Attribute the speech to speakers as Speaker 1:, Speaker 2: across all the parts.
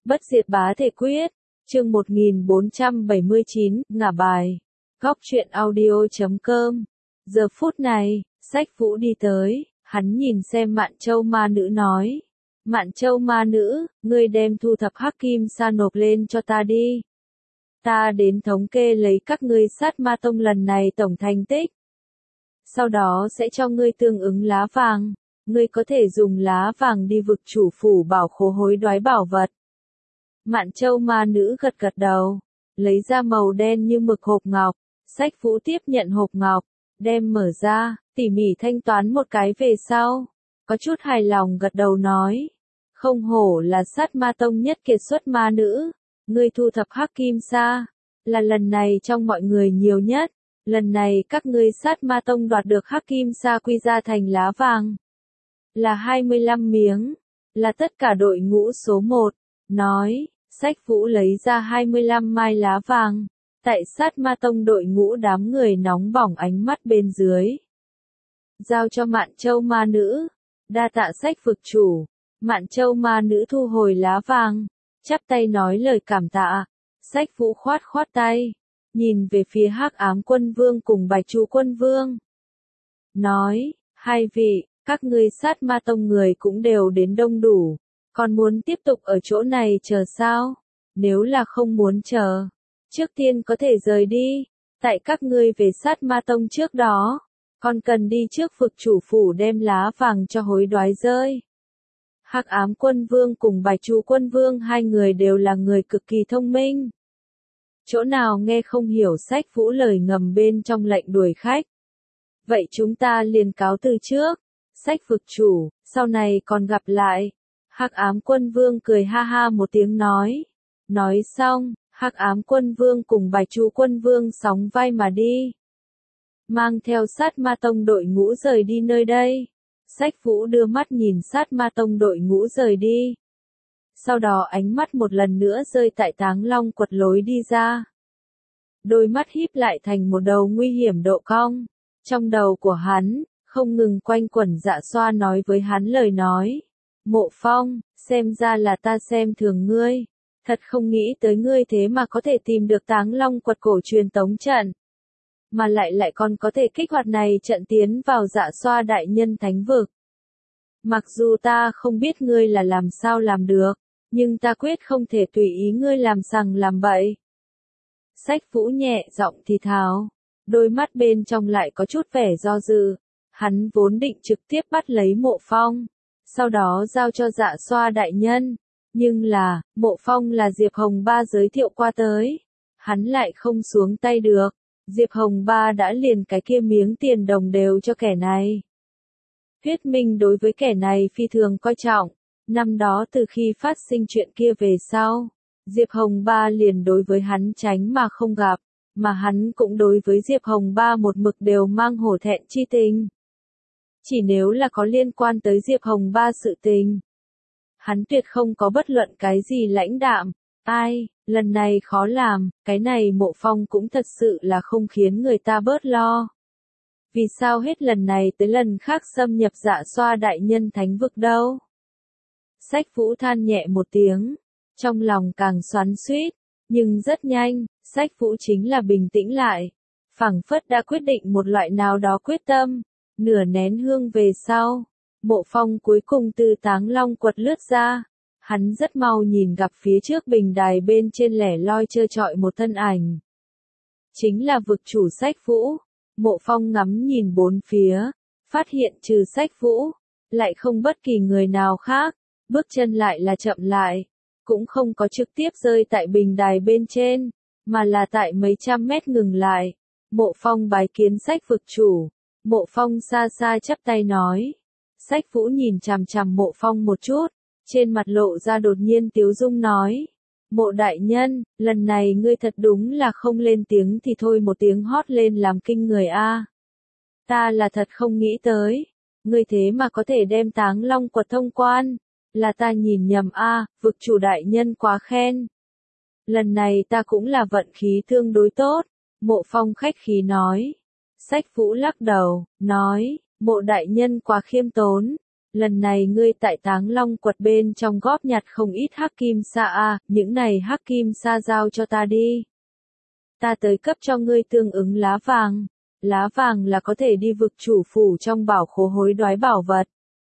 Speaker 1: Bất diệt bá thể quyết, chương 1479, ngả bài. Góc truyện audio.com. Giờ phút này, Sách Vũ đi tới, hắn nhìn xem Mạn Châu ma nữ nói. Mạn Châu ma nữ, ngươi đem thu thập hắc kim sa nộp lên cho ta đi. Ta đến thống kê lấy các ngươi sát ma tông lần này tổng thành tích. Sau đó sẽ cho ngươi tương ứng lá vàng, ngươi có thể dùng lá vàng đi vực chủ phủ bảo khố hối đoái bảo vật. Mạn Châu ma nữ gật gật đầu, lấy ra màu đen như mực hộp ngọc, Sách Vũ tiếp nhận hộp ngọc, đem mở ra, tỉ mỉ thanh toán một cái về sau, có chút hài lòng gật đầu nói, không hổ là sát ma tông nhất kiệt xuất ma nữ, ngươi thu thập hắc kim sa, là lần này trong mọi người nhiều nhất, lần này các ngươi sát ma tông đoạt được hắc kim sa quy ra thành lá vàng, là 25 miếng, là tất cả đội ngũ số 1, nói. Sách Vũ lấy ra 25 mai lá vàng, tại sát ma tông đội ngũ đám người nóng bỏng ánh mắt bên dưới. Giao cho Mạn Châu ma nữ, đa tạ Sách vực chủ, Mạn Châu ma nữ thu hồi lá vàng, chắp tay nói lời cảm tạ, Sách Vũ khoát khoát tay, nhìn về phía Hắc Ám Quân Vương cùng Bạch Chu Quân Vương. Nói, hai vị, các ngươi sát ma tông người cũng đều đến đông đủ. Còn muốn tiếp tục ở chỗ này chờ sao? Nếu là không muốn chờ, trước tiên có thể rời đi. Tại các ngươi về sát ma tông trước đó, còn cần đi trước vực chủ phủ đem lá vàng cho hối đoái rơi. Hắc Ám Quân Vương cùng Bạch Chu Quân Vương hai người đều là người cực kỳ thông minh. Chỗ nào nghe không hiểu Sách Vũ lời ngầm bên trong lệnh đuổi khách. Vậy chúng ta liền cáo từ trước. Sách vực chủ, sau này còn gặp lại. Hắc Ám Quân Vương cười ha ha một tiếng nói. Nói xong, Hắc Ám Quân Vương cùng Bạch Chu Quân Vương sóng vai mà đi. Mang theo sát ma tông đội ngũ rời đi nơi đây. Sách Vũ đưa mắt nhìn sát ma tông đội ngũ rời đi. Sau đó ánh mắt một lần nữa rơi tại Táng Long quật lối đi ra. Đôi mắt híp lại thành một đầu nguy hiểm độ cong. Trong đầu của hắn, không ngừng quanh quẩn Dạ Xoa nói với hắn lời nói. Mộ Phong, xem ra là ta xem thường ngươi. Thật không nghĩ tới ngươi thế mà có thể tìm được Táng Long quật cổ truyền tống trận. Mà lại còn có thể kích hoạt này trận tiến vào Dạ Xoa đại nhân thánh vực. Mặc dù ta không biết ngươi là làm sao làm được, nhưng ta quyết không thể tùy ý ngươi làm sằng làm bậy. Sách Vũ nhẹ giọng thì thào, đôi mắt bên trong lại có chút vẻ do dự. Hắn vốn định trực tiếp bắt lấy Mộ Phong. Sau đó giao cho Dạ Xoa đại nhân, nhưng là, Mộ Phong là Diệp Hồng Ba giới thiệu qua tới, hắn lại không xuống tay được, Diệp Hồng Ba đã liền cái kia miếng tiền đồng đều cho kẻ này. Huyết Minh đối với kẻ này phi thường coi trọng, năm đó từ khi phát sinh chuyện kia về sau, Diệp Hồng Ba liền đối với hắn tránh mà không gặp, mà hắn cũng đối với Diệp Hồng Ba một mực đều mang hổ thẹn chi tình. Chỉ nếu là có liên quan tới Diệp Hồng Ba sự tình, hắn tuyệt không có bất luận cái gì lãnh đạm. Ai, lần này khó làm, cái này Mộ Phong cũng thật sự là không khiến người ta bớt lo. Vì sao hết lần này tới lần khác xâm nhập Dạ Xoa đại nhân thánh vực đâu? Sách Vũ than nhẹ một tiếng, trong lòng càng xoắn xuýt, nhưng rất nhanh, Sách Vũ chính là bình tĩnh lại, phảng phất đã quyết định một loại nào đó quyết tâm. Nửa nén hương về sau, Mộ Phong cuối cùng từ Táng Long quật lướt ra, hắn rất mau nhìn gặp phía trước bình đài bên trên lẻ loi trơ trọi một thân ảnh. Chính là vực chủ Sách Vũ. Mộ Phong ngắm nhìn bốn phía, phát hiện trừ Sách Vũ, lại không bất kỳ người nào khác, bước chân lại là chậm lại, cũng không có trực tiếp rơi tại bình đài bên trên, mà là tại mấy trăm mét ngừng lại. Mộ Phong bái kiến Sách vực chủ. Mộ Phong xa xa chắp tay nói. Sách Vũ nhìn chằm chằm Mộ Phong một chút, trên mặt lộ ra đột nhiên tiếu dung nói. Mộ đại nhân, lần này ngươi thật đúng là không lên tiếng thì thôi một tiếng hót lên làm kinh người a. Ta là thật không nghĩ tới, ngươi thế mà có thể đem Táng Long quật thông quan, là ta nhìn nhầm a, vực chủ đại nhân quá khen. Lần này ta cũng là vận khí tương đối tốt, Mộ Phong khách khí nói. Sách Vũ lắc đầu, nói, Mộ đại nhân quá khiêm tốn, lần này ngươi tại Táng Long quật bên trong góp nhặt không ít hắc kim sa a, những này hắc kim sa giao cho ta đi. Ta tới cấp cho ngươi tương ứng lá vàng là có thể đi vực chủ phủ trong bảo khố hối đoái bảo vật.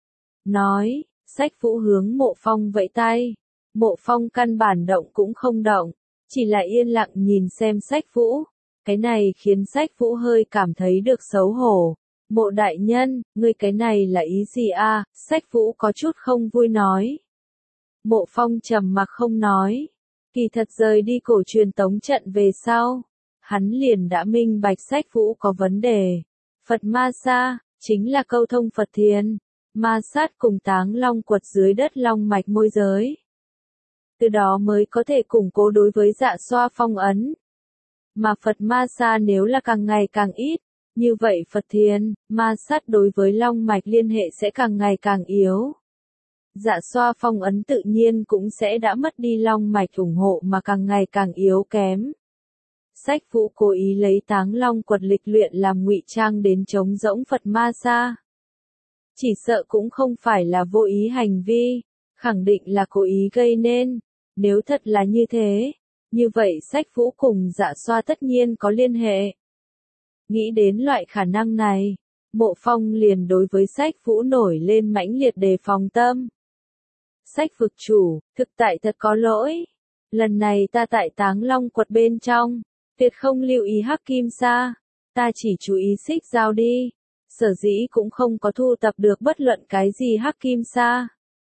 Speaker 1: Nói, Sách Vũ hướng Mộ Phong vẫy tay, Mộ Phong căn bản động cũng không động, chỉ là yên lặng nhìn xem Sách Vũ, cái này khiến Sách Vũ hơi cảm thấy được xấu hổ. Mộ đại nhân, ngươi cái này là ý gì a? Sách Vũ có chút không vui nói. Mộ Phong trầm mặc không nói. Kỳ thật rời đi cổ truyền tống trận về sau, hắn liền đã minh bạch Sách Vũ có vấn đề. Phật Ma Sa, chính là câu thông Phật Thiền, Ma Sát cùng Táng Long quật dưới đất long mạch môi giới. Từ đó mới có thể củng cố đối với Dạ Xoa phong ấn. Mà Phật Ma Sa nếu là càng ngày càng ít, như vậy Phật Thiền, Ma Sát đối với long mạch liên hệ sẽ càng ngày càng yếu. Dạ Xoa phong ấn tự nhiên cũng sẽ đã mất đi long mạch ủng hộ mà càng ngày càng yếu kém. Sách Vũ cố ý lấy Táng Long quật lịch luyện làm ngụy trang đến trống rỗng Phật Ma Sa. Chỉ sợ cũng không phải là vô ý hành vi, khẳng định là cố ý gây nên. Nếu thật là như thế, như vậy Sách Vũ cùng Dạ Xoa tất nhiên có liên hệ. Nghĩ đến loại khả năng này, Mộ Phong liền đối với Sách Vũ nổi lên mãnh liệt đề phòng tâm. Sách vực chủ, thực tại thật có lỗi. Lần này ta tại Táng Long quật bên trong, tuyệt không lưu ý hắc kim sa, ta chỉ chú ý xích giao đi, sở dĩ cũng không có thu tập được bất luận cái gì hắc kim sa.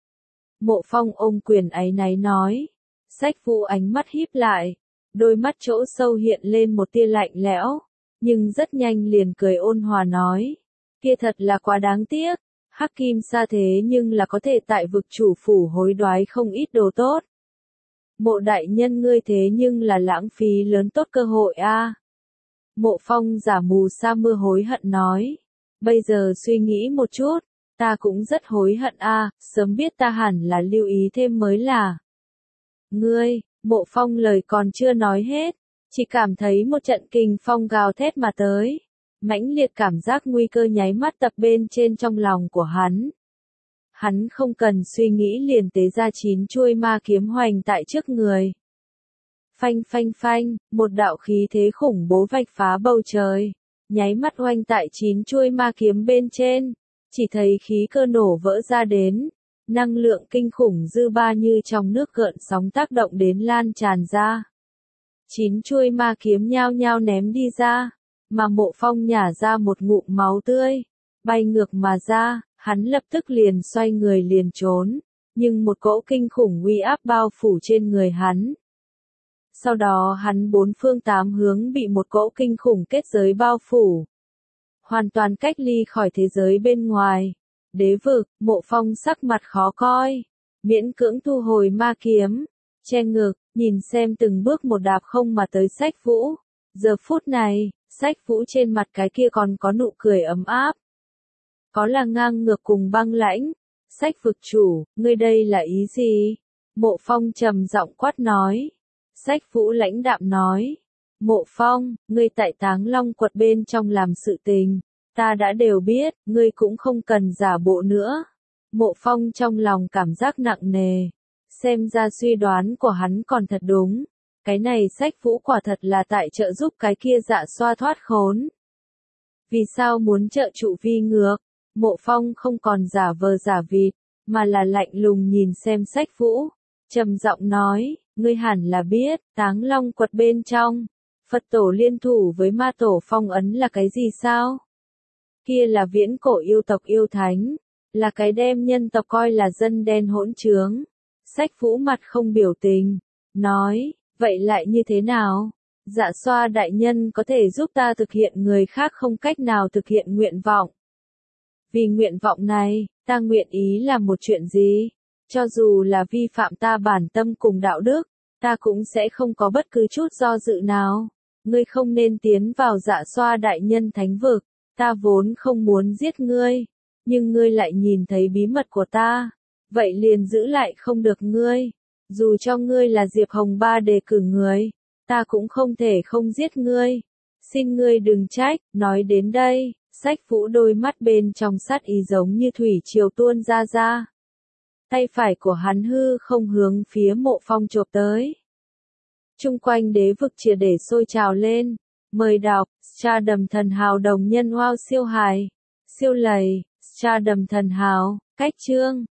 Speaker 1: Mộ Phong ôm quyền áy náy nói. Sách Vũ ánh mắt híp lại, đôi mắt chỗ sâu hiện lên một tia lạnh lẽo, nhưng rất nhanh liền cười ôn hòa nói, kia thật là quá đáng tiếc, hắc kim sa thế nhưng là có thể tại vực chủ phủ hối đoái không ít đồ tốt. Mộ đại nhân ngươi thế nhưng là lãng phí lớn tốt cơ hội a. Mộ Phong giả mù sa mưa hối hận nói, bây giờ suy nghĩ một chút, ta cũng rất hối hận a, sớm biết ta hẳn là lưu ý thêm mới là. Ngươi, Mộ Phong lời còn chưa nói hết, chỉ cảm thấy một trận kình phong gào thét mà tới, mãnh liệt cảm giác nguy cơ nháy mắt tập bên trên trong lòng của hắn. Hắn không cần suy nghĩ liền tế ra 9 chuôi ma kiếm hoành tại trước người. Phanh phanh phanh, một đạo khí thế khủng bố vạch phá bầu trời, nháy mắt hoành tại 9 chuôi ma kiếm bên trên, chỉ thấy khí cơ nổ vỡ ra đến. Năng lượng kinh khủng dư ba như trong nước gợn sóng tác động đến lan tràn ra. 9 chuôi ma kiếm nhao nhao ném đi ra, mà Mộ Phong nhả ra một ngụm máu tươi, bay ngược mà ra, hắn lập tức liền xoay người liền trốn, nhưng một cỗ kinh khủng uy áp bao phủ trên người hắn. Sau đó hắn bốn phương tám hướng bị một cỗ kinh khủng kết giới bao phủ, hoàn toàn cách ly khỏi thế giới bên ngoài. Đế vực, Mộ Phong sắc mặt khó coi, miễn cưỡng thu hồi ma kiếm, che ngực, nhìn xem từng bước một đạp không mà tới Sách Vũ. Giờ phút này, Sách Vũ trên mặt cái kia còn có nụ cười ấm áp. Có là ngang ngược cùng băng lãnh. Sách vực chủ, ngươi đây là ý gì? Mộ Phong trầm giọng quát nói. Sách Vũ lãnh đạm nói. Mộ Phong, ngươi tại Táng Long quật bên trong làm sự tình. Ta đã đều biết, ngươi cũng không cần giả bộ nữa. Mộ Phong trong lòng cảm giác nặng nề. Xem ra suy đoán của hắn còn thật đúng. Cái này Sách Vũ quả thật là tại trợ giúp cái kia Dạ Xoa thoát khốn. Vì sao muốn trợ trụ vi ngược? Mộ Phong không còn giả vờ giả vịt, mà là lạnh lùng nhìn xem Sách Vũ. Trầm giọng nói, ngươi hẳn là biết, Táng Long quật bên trong. Phật tổ liên thủ với ma tổ phong ấn là cái gì sao? Kia là viễn cổ yêu tộc yêu thánh, là cái đem nhân tộc coi là dân đen hỗn trướng. Sách Vũ mặt không biểu tình, nói, vậy lại như thế nào? Dạ Xoa đại nhân có thể giúp ta thực hiện người khác không cách nào thực hiện nguyện vọng. Vì nguyện vọng này, ta nguyện ý làm một chuyện gì? Cho dù là vi phạm ta bản tâm cùng đạo đức, ta cũng sẽ không có bất cứ chút do dự nào. Ngươi không nên tiến vào Dạ Xoa đại nhân thánh vực. Ta vốn không muốn giết ngươi, nhưng ngươi lại nhìn thấy bí mật của ta, vậy liền giữ lại không được ngươi. Dù cho ngươi là Diệp Hồng Ba đề cử người, ta cũng không thể không giết ngươi. Xin ngươi đừng trách. Nói đến đây, Sách Vũ đôi mắt bên trong sát ý giống như thủy triều tuôn ra. Tay phải của hắn hư không hướng phía Mộ Phong chộp tới. Chung quanh đế vực triệt để sôi trào lên. Mời đọc, Stardom Thần Hào đồng nhân wow siêu hài. Siêu lầy, Stardom Thần Hào, cách chương.